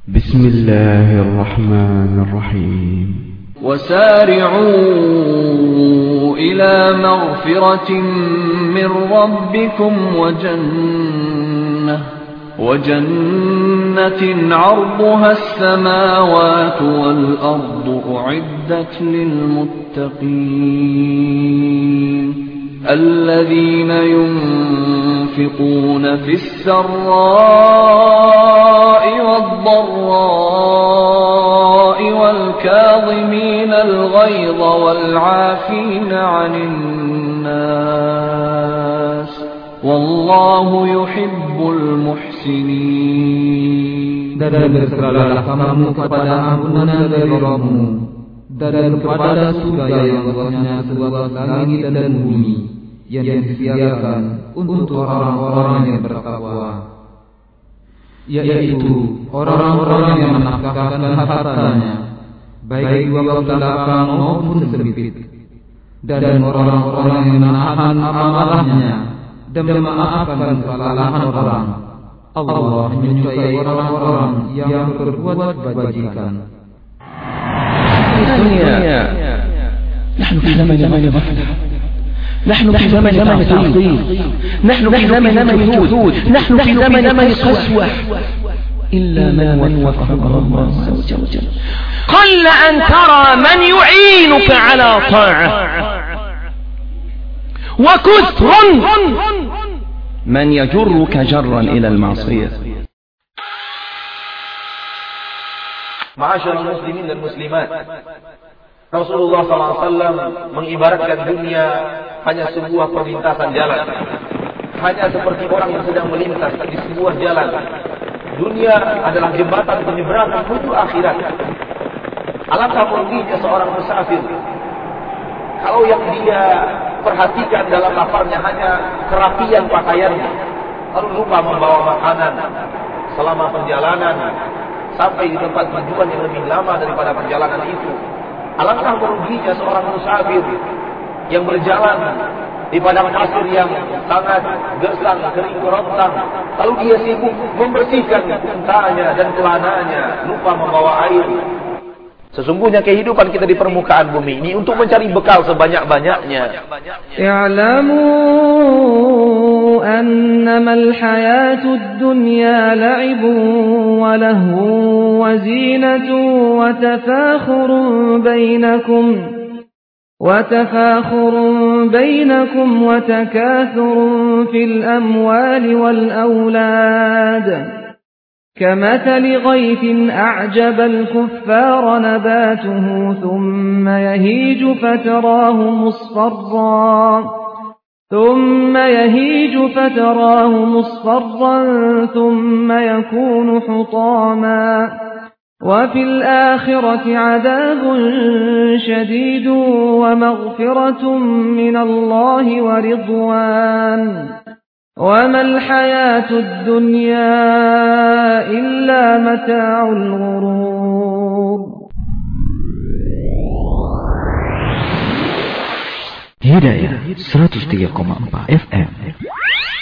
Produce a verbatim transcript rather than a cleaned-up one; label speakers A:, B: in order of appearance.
A: بسم الله الرحمن الرحيم
B: وسارعوا إلى مغفرة من ربكم وجنة وجنة عرضها السماوات والأرض أعدت للمتقين الذين ينفقون في السراء والضراء والكاظمين الغيظ والعافين عن الناس والله يحب المحسنين.
C: Dan berserahlah kamu kepada ampunan dari Rabbmu dan kepada surga yang luasnya seluas langit dan bumi yang disediakan untuk orang-orang yang bertakwa, yaitu orang-orang yang menafkahkan hartanya baik di waktu lapang maupun sempit, dan orang-orang yang menahan amalahnya dan memaafkan kesalahan orang. Allah menyukai orang-orang yang berbuat kebajikan.
D: الدنيا نحن في زمن غفلة، نحن في زمن تعطيل، نحن في زمن مجهود، نحن في زمن قسوة، إلا من وفقه الله عز وجل. قل أن ترى من يعينك على طاعة، وكثر من يجرك جرا إلى المعصية.
E: Ma'asyiral muslimin dan muslimat, Rasulullah sallallahu alaihi wasallam mengibaratkan dunia hanya sebuah perlintasan jalan, hanya seperti orang yang sedang melintas di sebuah jalan. Dunia adalah jembatan penyeberangan menuju akhirat. Alangkah meruginya seorang musafir kalau yang dia perhatikan dalam laparnya hanya kerapian pakaiannya, lalu lupa membawa makanan selama perjalanan sampai di tempat tujuan yang lebih lama daripada perjalanan itu. Alangkah meruginya seorang musafir yang berjalan di padang pasir yang sangat gersang, kering kerontang, lalu dia sibuk membersihkan untanya dan celananya, lupa membawa air. Sesungguhnya kehidupan kita di permukaan bumi ini untuk mencari bekal sebanyak-banyaknya.
F: I'lamu annama al-hayatud dunya la'ibun wa lahwun wa zinatun wa tafakhurun bainakum wa tafakhurun bainakum wa takathurun fil amwali wal awlad. كمثل غيث أعجب الكفار نباته ثم يهيج فتراه مصفرا ثم يهيج فتراه مصفرا ثم يكون حطاما وفي الآخرة عذاب شديد ومغفرة من الله ورضوان وما الحياة الدنيا إلا متاع الغرور.
A: Hidayah seratus tiga koma empat F M.